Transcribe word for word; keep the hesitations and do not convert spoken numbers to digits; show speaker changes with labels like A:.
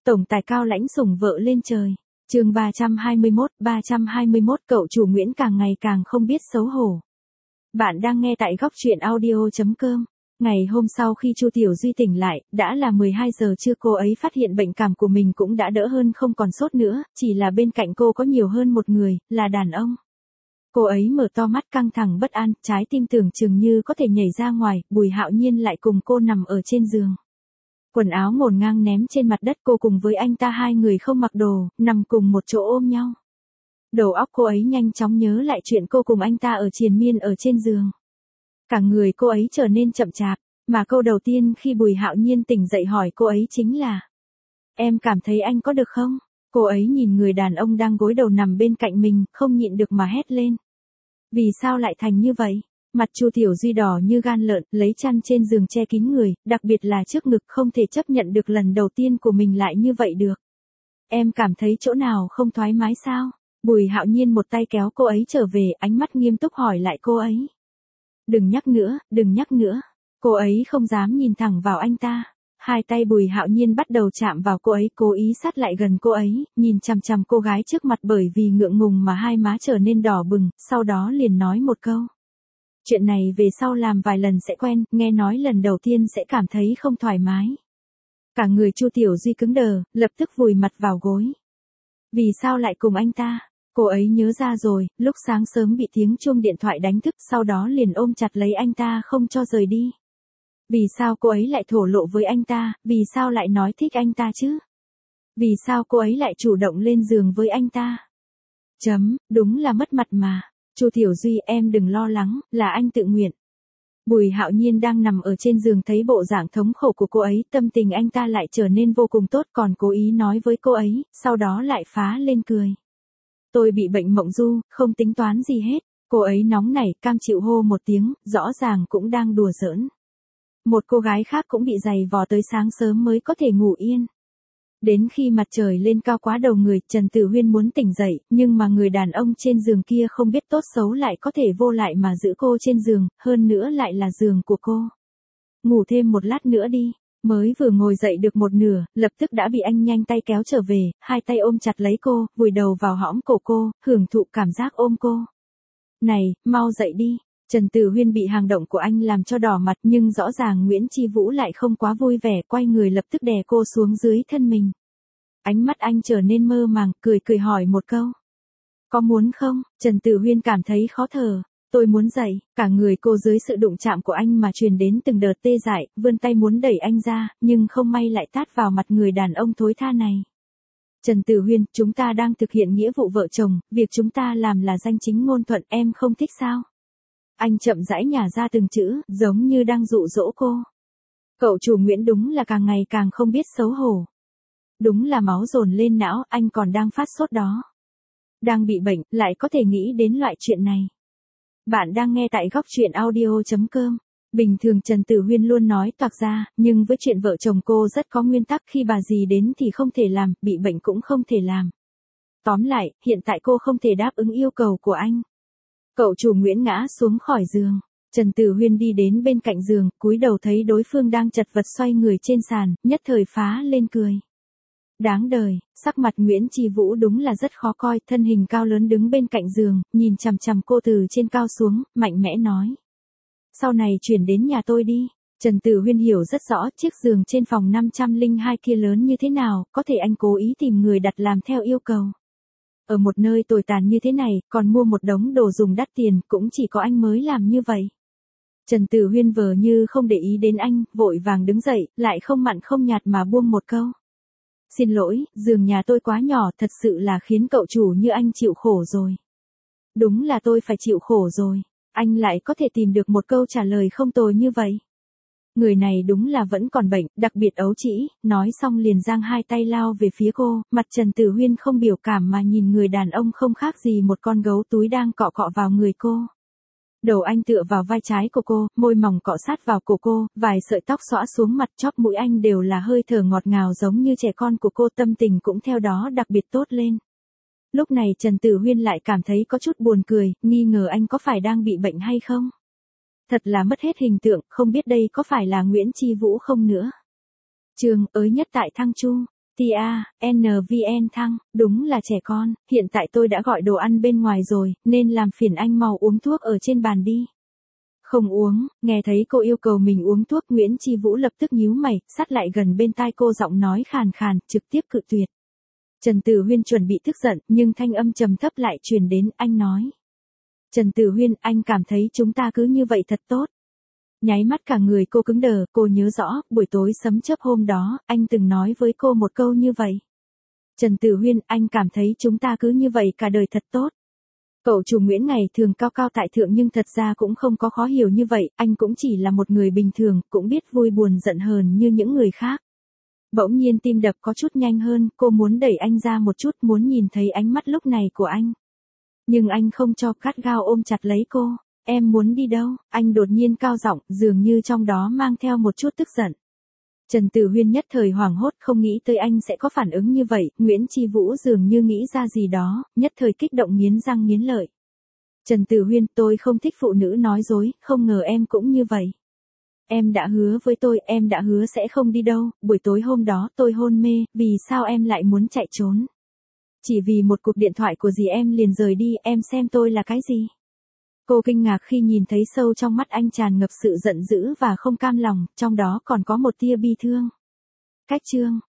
A: Tổng tài cao lãnh sủng vợ lên trời. Chương ba trăm hai mươi mốt, ba trăm hai mươi mốt cậu chủ Nguyễn càng ngày càng không biết xấu hổ. Bạn đang nghe tại góc truyện audio chấm com. Ngày hôm sau khi Chu Tiểu Duy tỉnh lại, đã là mười hai giờ trưa, cô ấy phát hiện bệnh cảm của mình cũng đã đỡ hơn, không còn sốt nữa, chỉ là bên cạnh cô có nhiều hơn một người, là đàn ông. Cô ấy mở to mắt căng thẳng bất an, trái tim tưởng chừng như có thể nhảy ra ngoài, Bùi Hạo Nhiên lại cùng cô nằm ở trên giường. Quần áo ngổn ngang ném trên mặt đất, cô cùng với anh ta hai người không mặc đồ, nằm cùng một chỗ ôm nhau. Đầu óc cô ấy nhanh chóng nhớ lại chuyện cô cùng anh ta ở triền miên ở trên giường. Cả người cô ấy trở nên chậm chạp, mà câu đầu tiên khi Bùi Hạo Nhiên tỉnh dậy hỏi cô ấy chính là: "Em cảm thấy anh có được không?" Cô ấy nhìn người đàn ông đang gối đầu nằm bên cạnh mình, không nhịn được mà hét lên. Vì sao lại thành như vậy? Mặt Chu Tiểu Duy đỏ như gan lợn, lấy chăn trên giường che kín người, đặc biệt là trước ngực, không thể chấp nhận được lần đầu tiên của mình lại như vậy được. Em cảm thấy chỗ nào không thoải mái sao? Bùi Hạo Nhiên một tay kéo cô ấy trở về, ánh mắt nghiêm túc hỏi lại cô ấy. Đừng nhắc nữa, đừng nhắc nữa. Cô ấy không dám nhìn thẳng vào anh ta. Hai tay Bùi Hạo Nhiên bắt đầu chạm vào cô ấy, cố ý sát lại gần cô ấy, nhìn chằm chằm cô gái trước mặt, bởi vì ngượng ngùng mà hai má trở nên đỏ bừng, sau đó liền nói một câu. Chuyện này về sau làm vài lần sẽ quen, nghe nói lần đầu tiên sẽ cảm thấy không thoải mái. Cả người Chu Tiểu Duy cứng đờ, lập tức vùi mặt vào gối. Vì sao lại cùng anh ta? Cô ấy nhớ ra rồi, lúc sáng sớm bị tiếng chuông điện thoại đánh thức, sau đó liền ôm chặt lấy anh ta không cho rời đi. Vì sao cô ấy lại thổ lộ với anh ta, vì sao lại nói thích anh ta chứ? Vì sao cô ấy lại chủ động lên giường với anh ta? Chấm, đúng là mất mặt mà. Chu Tiểu Duy, em đừng lo lắng, là anh tự nguyện. Bùi Hạo Nhiên đang nằm ở trên giường, thấy bộ dạng thống khổ của cô ấy, tâm tình anh ta lại trở nên vô cùng tốt, còn cố ý nói với cô ấy, sau đó lại phá lên cười. Tôi bị bệnh mộng du, không tính toán gì hết. Cô ấy nóng nảy, cam chịu hô một tiếng, rõ ràng cũng đang đùa giỡn. Một cô gái khác cũng bị giày vò tới sáng sớm mới có thể ngủ yên. Đến khi mặt trời lên cao quá đầu người, Trần Tử Huyên muốn tỉnh dậy, nhưng mà người đàn ông trên giường kia không biết tốt xấu lại có thể vô lại mà giữ cô trên giường, hơn nữa lại là giường của cô. Ngủ thêm một lát nữa đi. Mới vừa ngồi dậy được một nửa, lập tức đã bị anh nhanh tay kéo trở về, hai tay ôm chặt lấy cô, vùi đầu vào hõm cổ cô, hưởng thụ cảm giác ôm cô. Này, mau dậy đi. Trần Tử Huyên bị hành động của anh làm cho đỏ mặt, nhưng rõ ràng Nguyễn Chi Vũ lại không quá vui vẻ, quay người lập tức đè cô xuống dưới thân mình. Ánh mắt anh trở nên mơ màng, cười cười hỏi một câu. Có muốn không? Trần Tử Huyên cảm thấy khó thở. Tôi muốn dậy. Cả người cô dưới sự đụng chạm của anh mà truyền đến từng đợt tê dại, vươn tay muốn đẩy anh ra, nhưng không may lại tát vào mặt người đàn ông thối tha này. Trần Tử Huyên, chúng ta đang thực hiện nghĩa vụ vợ chồng, việc chúng ta làm là danh chính ngôn thuận, em không thích sao? Anh chậm rãi nhả ra từng chữ, giống như đang dụ dỗ cô. Cậu chủ Nguyễn đúng là càng ngày càng không biết xấu hổ. Đúng là máu dồn lên não, anh còn đang phát sốt đó. Đang bị bệnh, lại có thể nghĩ đến loại chuyện này. Bạn đang nghe tại góc truyện audio chấm com. Bình thường Trần Tử Huyên luôn nói toạc ra, nhưng với chuyện vợ chồng cô rất có nguyên tắc, khi bà dì đến thì không thể làm, bị bệnh cũng không thể làm. Tóm lại, hiện tại cô không thể đáp ứng yêu cầu của anh. Cậu chủ Nguyễn ngã xuống khỏi giường. Trần Tử Huyên đi đến bên cạnh giường, cúi đầu thấy đối phương đang chật vật xoay người trên sàn, nhất thời phá lên cười. Đáng đời, sắc mặt Nguyễn Chi Vũ đúng là rất khó coi, thân hình cao lớn đứng bên cạnh giường, nhìn chằm chằm cô từ trên cao xuống, mạnh mẽ nói. Sau này chuyển đến nhà tôi đi. Trần Tử Huyên hiểu rất rõ chiếc giường trên phòng năm trăm lẻ hai kia lớn như thế nào, có thể anh cố ý tìm người đặt làm theo yêu cầu. Ở một nơi tồi tàn như thế này, còn mua một đống đồ dùng đắt tiền, cũng chỉ có anh mới làm như vậy. Trần Tử Huyên vờ như không để ý đến anh, vội vàng đứng dậy, lại không mặn không nhạt mà buông một câu. Xin lỗi, giường nhà tôi quá nhỏ, thật sự là khiến cậu chủ như anh chịu khổ rồi. Đúng là tôi phải chịu khổ rồi. Anh lại có thể tìm được một câu trả lời không tồi như vậy. Người này đúng là vẫn còn bệnh, đặc biệt ấu trĩ, nói xong liền giang hai tay lao về phía cô, mặt Trần Tử Huyên không biểu cảm mà nhìn người đàn ông không khác gì một con gấu túi đang cọ cọ vào người cô. Đầu anh tựa vào vai trái của cô, môi mỏng cọ sát vào cổ cô, vài sợi tóc xõa xuống mặt, chóp mũi anh đều là hơi thở ngọt ngào giống như trẻ con của cô, tâm tình cũng theo đó đặc biệt tốt lên. Lúc này Trần Tử Huyên lại cảm thấy có chút buồn cười, nghi ngờ anh có phải đang bị bệnh hay không. Thật là mất hết hình tượng, không biết đây có phải là Nguyễn Chi Vũ không nữa. Trường ới nhất tại Thăng Chu. Tia, en vê en thăng, đúng là trẻ con, hiện tại tôi đã gọi đồ ăn bên ngoài rồi, nên làm phiền anh mau uống thuốc ở trên bàn đi. Không uống, nghe thấy cô yêu cầu mình uống thuốc, Nguyễn Chi Vũ lập tức nhíu mày, sát lại gần bên tai cô, giọng nói khàn khàn, trực tiếp cự tuyệt. Trần Tử Huyên chuẩn bị tức giận, nhưng thanh âm trầm thấp lại truyền đến, anh nói. Trần Tử Huyên, anh cảm thấy chúng ta cứ như vậy thật tốt. Nháy mắt cả người cô cứng đờ, cô nhớ rõ, buổi tối sấm chớp hôm đó, anh từng nói với cô một câu như vậy. Trần Tử Huyên, anh cảm thấy chúng ta cứ như vậy cả đời thật tốt. Cậu chủ Nguyễn ngày thường cao cao tại thượng nhưng thật ra cũng không có khó hiểu như vậy, anh cũng chỉ là một người bình thường, cũng biết vui buồn giận hờn như những người khác. Bỗng nhiên tim đập có chút nhanh hơn, cô muốn đẩy anh ra một chút, muốn nhìn thấy ánh mắt lúc này của anh. Nhưng anh không cho, gắt gao ôm chặt lấy cô. Em muốn đi đâu? Anh đột nhiên cao giọng, dường như trong đó mang theo một chút tức giận. Trần Tử Huyên nhất thời hoảng hốt, không nghĩ tới anh sẽ có phản ứng như vậy, Nguyễn Chi Vũ dường như nghĩ ra gì đó, nhất thời kích động nghiến răng nghiến lợi. Trần Tử Huyên, tôi không thích phụ nữ nói dối, không ngờ em cũng như vậy. Em đã hứa với tôi, em đã hứa sẽ không đi đâu, buổi tối hôm đó tôi hôn mê, vì sao em lại muốn chạy trốn? Chỉ vì một cuộc điện thoại của dì em liền rời đi, em xem tôi là cái gì? Cô kinh ngạc khi nhìn thấy sâu trong mắt anh tràn ngập sự giận dữ và không cam lòng, trong đó còn có một tia bi thương. Cách chương